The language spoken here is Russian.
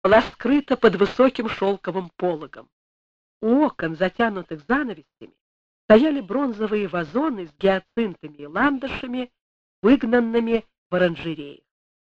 была скрыта под высоким шелковым пологом. У окон, затянутых занавесями, стояли бронзовые вазоны с гиацинтами и ландышами, выгнанными в оранжереях.